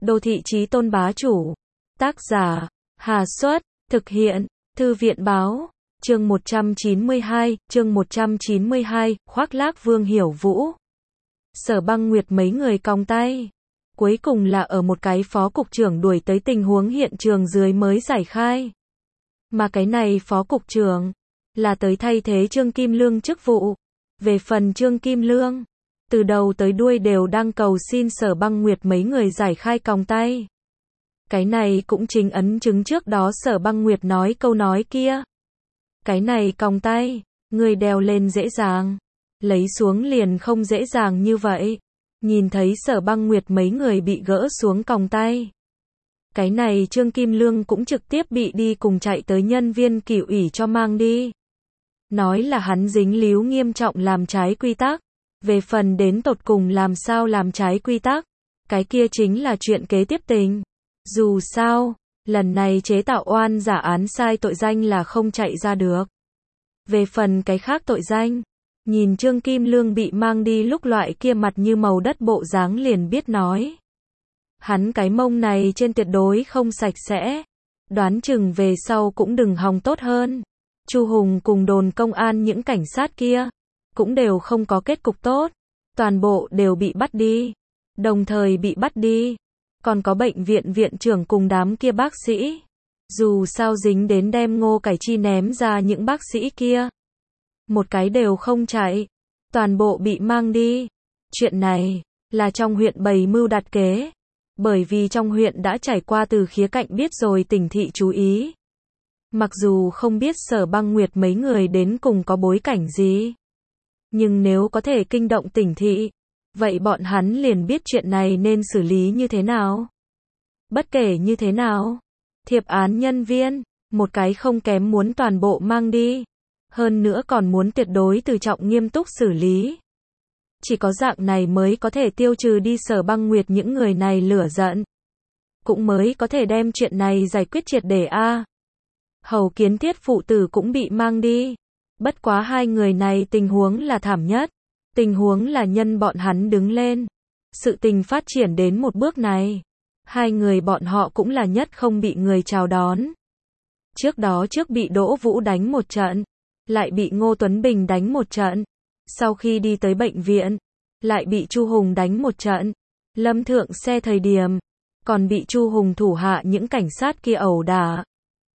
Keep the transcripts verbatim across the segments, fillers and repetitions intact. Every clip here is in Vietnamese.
Đô thị chí tôn bá chủ. Tác giả, Hà Xuất, thực hiện, Thư viện Báo. Chương một trăm chín mươi hai, chương một trăm chín mươi hai, khoác lác Vương Hiểu Vũ. Sở Băng Nguyệt mấy người còng tay. Cuối cùng là ở một cái phó cục trưởng đuổi tới tình huống hiện trường dưới mới giải khai. Mà cái này phó cục trưởng là tới thay thế Trương Kim Lương chức vụ. Về phần Trương Kim Lương, từ đầu tới đuôi đều đang cầu xin Sở Băng Nguyệt mấy người giải khai còng tay. Cái này cũng chính ấn chứng trước đó Sở Băng Nguyệt nói câu nói kia. Cái này còng tay, người đeo lên dễ dàng, lấy xuống liền không dễ dàng như vậy. Nhìn thấy Sở Băng Nguyệt mấy người bị gỡ xuống còng tay. Cái này Trương Kim Lương cũng trực tiếp bị đi cùng chạy tới nhân viên kỷ ủy cho mang đi. Nói là hắn dính líu nghiêm trọng làm trái quy tắc. Về phần đến tột cùng làm sao làm trái quy tắc, cái kia chính là chuyện kế tiếp tình. Dù sao, lần này chế tạo oan giả án sai tội danh là không chạy ra được. Về phần cái khác tội danh, nhìn Trương Kim Lương bị mang đi lúc loại kia mặt như màu đất bộ dáng liền biết nói. Hắn cái mông này trên tuyệt đối không sạch sẽ. Đoán chừng về sau cũng đừng hòng tốt hơn. Chu Hùng cùng đồn công an những cảnh sát kia cũng đều không có kết cục tốt. Toàn bộ đều bị bắt đi. Đồng thời bị bắt đi. Còn có bệnh viện viện trưởng cùng đám kia bác sĩ. Dù sao dính đến đem Ngô Cải Chi ném ra những bác sĩ kia. Một cái đều không chạy. Toàn bộ bị mang đi. Chuyện này là trong huyện bày mưu đặt kế. Bởi vì trong huyện đã trải qua từ khía cạnh biết rồi tỉnh thị chú ý. Mặc dù không biết Sở Băng Nguyệt mấy người đến cùng có bối cảnh gì. Nhưng nếu có thể kinh động tỉnh thị, vậy bọn hắn liền biết chuyện này nên xử lý như thế nào. Bất kể như thế nào, thiệp án nhân viên, một cái không kém muốn toàn bộ mang đi. Hơn nữa còn muốn tuyệt đối từ trọng nghiêm túc xử lý. Chỉ có dạng này mới có thể tiêu trừ đi Sở Băng Nguyệt những người này lửa giận. Cũng mới có thể đem chuyện này giải quyết triệt để a. Hầu Kiến Thiết phụ tử cũng bị mang đi. Bất quá hai người này tình huống là thảm nhất. Tình huống là nhân bọn hắn đứng lên. Sự tình phát triển đến một bước này. Hai người bọn họ cũng là nhất không bị người chào đón. Trước đó trước bị Đỗ Vũ đánh một trận. Lại bị Ngô Tuấn Bình đánh một trận. Sau khi đi tới bệnh viện, lại bị Chu Hùng đánh một trận. Lâm thượng xe thời điểm, còn bị Chu Hùng thủ hạ những cảnh sát kia ẩu đả.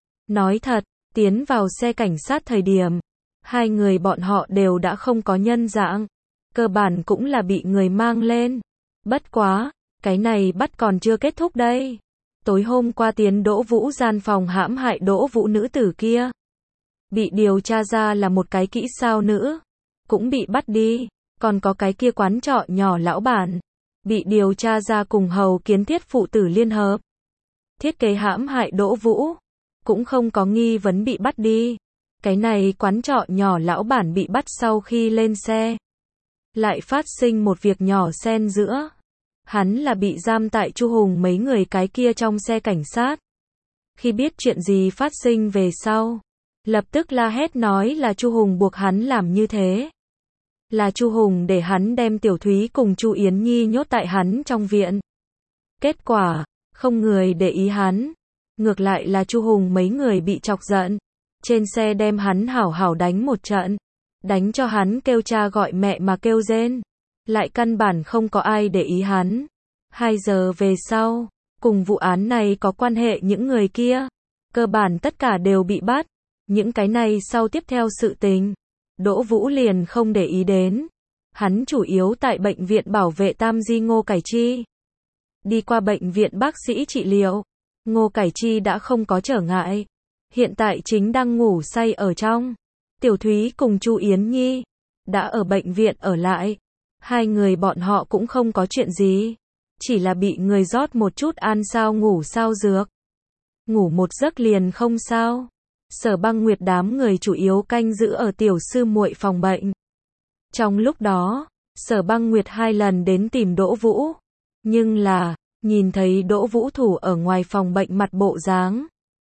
Nói thật, tiến vào xe cảnh sát thời điểm, hai người bọn họ đều đã không có nhân dạng. Cơ bản cũng là bị người mang lên. Bất quá, cái này bắt còn chưa kết thúc đây. Tối hôm qua tiến Đỗ Vũ gian phòng hãm hại Đỗ Vũ nữ tử kia. Bị điều tra ra là một cái kỹ sao nữ. Cũng bị bắt đi. Còn có cái kia quán trọ nhỏ lão bản. Bị điều tra ra cùng Hầu Kiến Thiết phụ tử liên hợp. Thiết kế hãm hại Đỗ Vũ. Cũng không có nghi vấn bị bắt đi. Cái này quán trọ nhỏ lão bản bị bắt sau khi lên xe. Lại phát sinh một việc nhỏ xen giữa. Hắn là bị giam tại Chu Hùng mấy người cái kia trong xe cảnh sát. Khi biết chuyện gì phát sinh về sau, lập tức la hét nói là Chu Hùng buộc hắn làm như thế. Là Chu Hùng để hắn đem Tiểu Thúy cùng Chu Yến Nhi nhốt tại hắn trong viện. Kết quả, không người để ý hắn. Ngược lại là Chu Hùng mấy người bị chọc giận. Trên xe đem hắn hảo hảo đánh một trận. Đánh cho hắn kêu cha gọi mẹ mà kêu rên. Lại căn bản không có ai để ý hắn. Hai giờ về sau, cùng vụ án này có quan hệ những người kia. Cơ bản tất cả đều bị bắt. Những cái này sau tiếp theo sự tình. Đỗ Vũ liền không để ý đến. Hắn chủ yếu tại bệnh viện bảo vệ Tam Di Ngô Cải Chi. Đi qua bệnh viện bác sĩ trị liệu. Ngô Cải Chi đã không có trở ngại. Hiện tại chính đang ngủ say ở trong. Tiểu Thúy cùng Chu Yến Nhi đã ở bệnh viện ở lại. Hai người bọn họ cũng không có chuyện gì. Chỉ là bị người rót một chút ăn sao ngủ sao dược. Ngủ một giấc liền không sao. Sở Băng Nguyệt đám người chủ yếu canh giữ ở tiểu sư muội phòng bệnh. Trong lúc đó, Sở Băng Nguyệt hai lần đến tìm Đỗ Vũ. Nhưng là, nhìn thấy Đỗ Vũ thủ ở ngoài phòng bệnh mặt bộ dáng.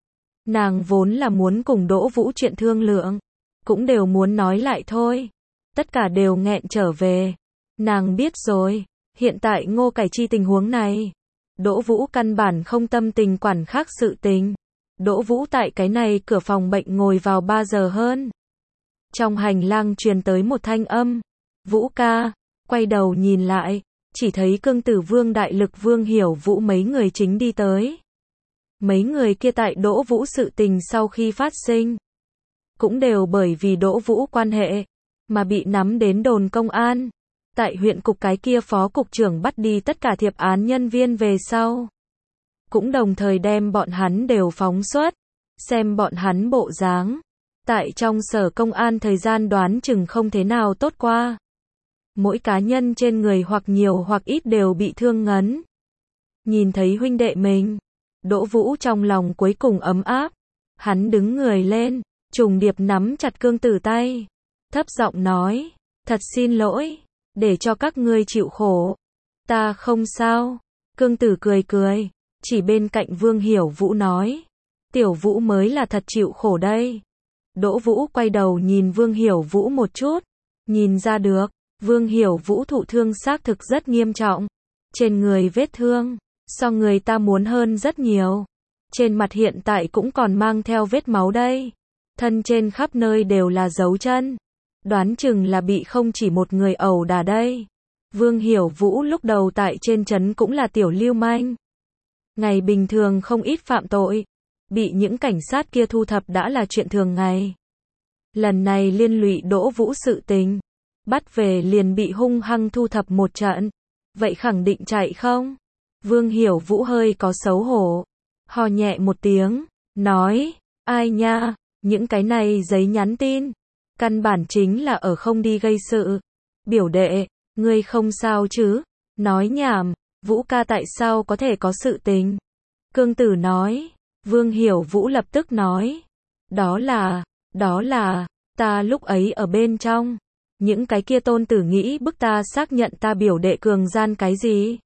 Nàng vốn là muốn cùng Đỗ Vũ chuyện thương lượng. Cũng đều muốn nói lại thôi. Tất cả đều nghẹn trở về. Nàng biết rồi, hiện tại Ngô Cải Chi tình huống này. Đỗ Vũ căn bản không tâm tình quản khác sự tình. Đỗ Vũ tại cái này cửa phòng bệnh ngồi vào ba giờ hơn. Trong hành lang truyền tới một thanh âm. Vũ ca, quay đầu nhìn lại, chỉ thấy Cương Tử Vương Đại Lực Vương Hiểu Vũ mấy người chính đi tới. Mấy người kia tại Đỗ Vũ sự tình sau khi phát sinh, cũng đều bởi vì Đỗ Vũ quan hệ, mà bị nắm đến đồn công an. Tại huyện cục cái kia phó cục trưởng bắt đi tất cả thiệp án nhân viên về sau. Cũng đồng thời đem bọn hắn đều phóng xuất. Xem bọn hắn bộ dáng. Tại trong sở công an thời gian đoán chừng không thế nào tốt qua. Mỗi cá nhân trên người hoặc nhiều hoặc ít đều bị thương ngấn. Nhìn thấy huynh đệ mình, Đỗ Vũ trong lòng cuối cùng ấm áp. Hắn đứng người lên, trùng điệp nắm chặt Cương Tử tay. Thấp giọng nói, thật xin lỗi, để cho các ngươi chịu khổ. Ta không sao. Cương Tử cười cười, chỉ bên cạnh Vương Hiểu Vũ nói. Tiểu Vũ mới là thật chịu khổ đây. Đỗ Vũ quay đầu nhìn Vương Hiểu Vũ một chút. Nhìn ra được, Vương Hiểu Vũ thụ thương xác thực rất nghiêm trọng. Trên người vết thương, so người ta muốn hơn rất nhiều. Trên mặt hiện tại cũng còn mang theo vết máu đây. Thân trên khắp nơi đều là dấu chân. Đoán chừng là bị không chỉ một người ẩu đả đây. Vương Hiểu Vũ lúc đầu tại trên trấn cũng là tiểu lưu manh. Ngày bình thường không ít phạm tội. Bị những cảnh sát kia thu thập đã là chuyện thường ngày. Lần này liên lụy Đỗ Vũ sự tình. Bắt về liền bị hung hăng thu thập một trận. Vậy khẳng định chạy không? Vương Hiểu Vũ hơi có xấu hổ. Hò nhẹ một tiếng. Nói, ai nha, những cái này giấy nhắn tin. Căn bản chính là ở không đi gây sự. Biểu đệ, ngươi không sao chứ? Nói nhảm, Vũ ca tại sao có thể có sự tình? Cương Tử nói. Vương Hiểu Vũ lập tức nói. Đó là, đó là, ta lúc ấy ở bên trong. Những cái kia tôn tử nghĩ bức ta xác nhận ta biểu đệ cường gian cái gì?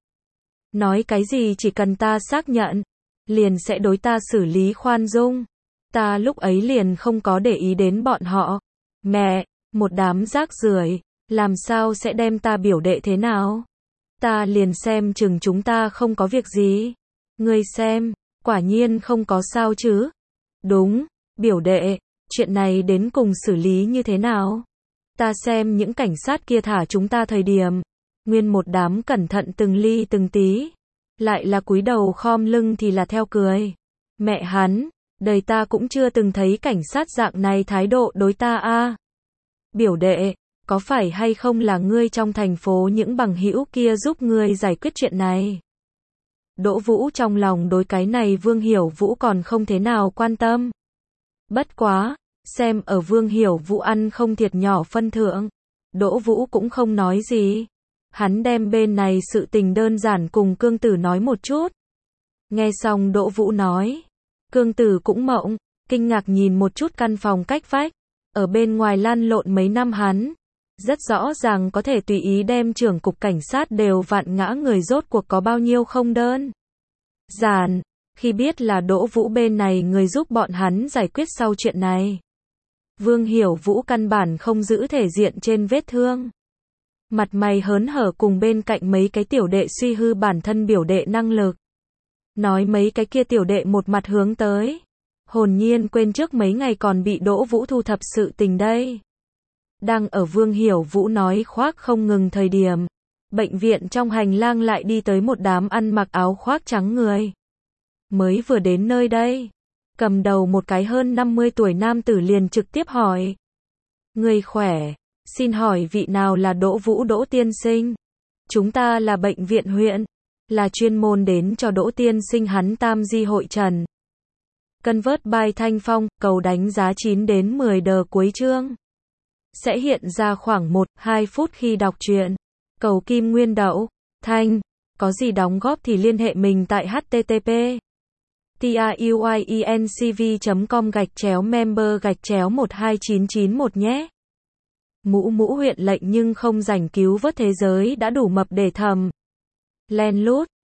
Nói cái gì chỉ cần ta xác nhận, liền sẽ đối ta xử lý khoan dung. Ta lúc ấy liền không có để ý đến bọn họ. Mẹ, một đám rác rưởi, làm sao sẽ đem ta biểu đệ thế nào? Ta liền xem chừng chúng ta không có việc gì. Ngươi xem, quả nhiên không có sao chứ? Đúng, biểu đệ, chuyện này đến cùng xử lý như thế nào? Ta xem những cảnh sát kia thả chúng ta thời điểm, nguyên một đám cẩn thận từng ly từng tí, lại là cúi đầu khom lưng thì là theo cười. Mẹ hắn, đời ta cũng chưa từng thấy cảnh sát dạng này thái độ đối ta a. Biểu đệ, có phải hay không là ngươi trong thành phố những bằng hữu kia giúp ngươi giải quyết chuyện này? Đỗ Vũ trong lòng đối cái này Vương Hiểu Vũ còn không thế nào quan tâm. Bất quá, xem ở Vương Hiểu Vũ ăn không thiệt nhỏ phân thượng, Đỗ Vũ cũng không nói gì. Hắn đem bên này sự tình đơn giản cùng Cương Tử nói một chút. Nghe xong Đỗ Vũ nói, Cương Tử cũng mộng, kinh ngạc nhìn một chút căn phòng cách vách, ở bên ngoài lăn lộn mấy năm hắn, rất rõ ràng có thể tùy ý đem trưởng cục cảnh sát đều vặn ngã người rốt cuộc có bao nhiêu không đơn giản. Khi biết là Đỗ Vũ bên này người giúp bọn hắn giải quyết sau chuyện này, Vương Hiểu Vũ căn bản không giữ thể diện trên vết thương. Mặt mày hớn hở cùng bên cạnh mấy cái tiểu đệ suy hư bản thân biểu đệ năng lực. Nói mấy cái kia tiểu đệ một mặt hướng tới. Hồn nhiên quên trước mấy ngày còn bị Đỗ Vũ thu thập sự tình đây. Đang ở Vương Hiểu Vũ nói khoác không ngừng thời điểm, bệnh viện trong hành lang lại đi tới một đám ăn mặc áo khoác trắng người. Mới vừa đến nơi đây, cầm đầu một cái hơn năm mươi tuổi nam tử liền trực tiếp hỏi. Người khỏe, xin hỏi vị nào là Đỗ Vũ Đỗ tiên sinh? Chúng ta là bệnh viện huyện, là chuyên môn đến cho Đỗ tiên sinh hắn tam di hội trần. Convert by Thanh Phong, cầu đánh giá chín đến mười đờ cuối chương. Sẽ hiện ra khoảng một đến hai phút khi đọc truyện. Cầu kim nguyên đậu, thanh, có gì đóng góp thì liên hệ mình tại http truyencv chấm com gạch chéo member gạch chéo một hai chín chín một nhé. Mũ mũ huyện lệnh nhưng không rảnh cứu vớt thế giới đã đủ mập để thầm. Len lút,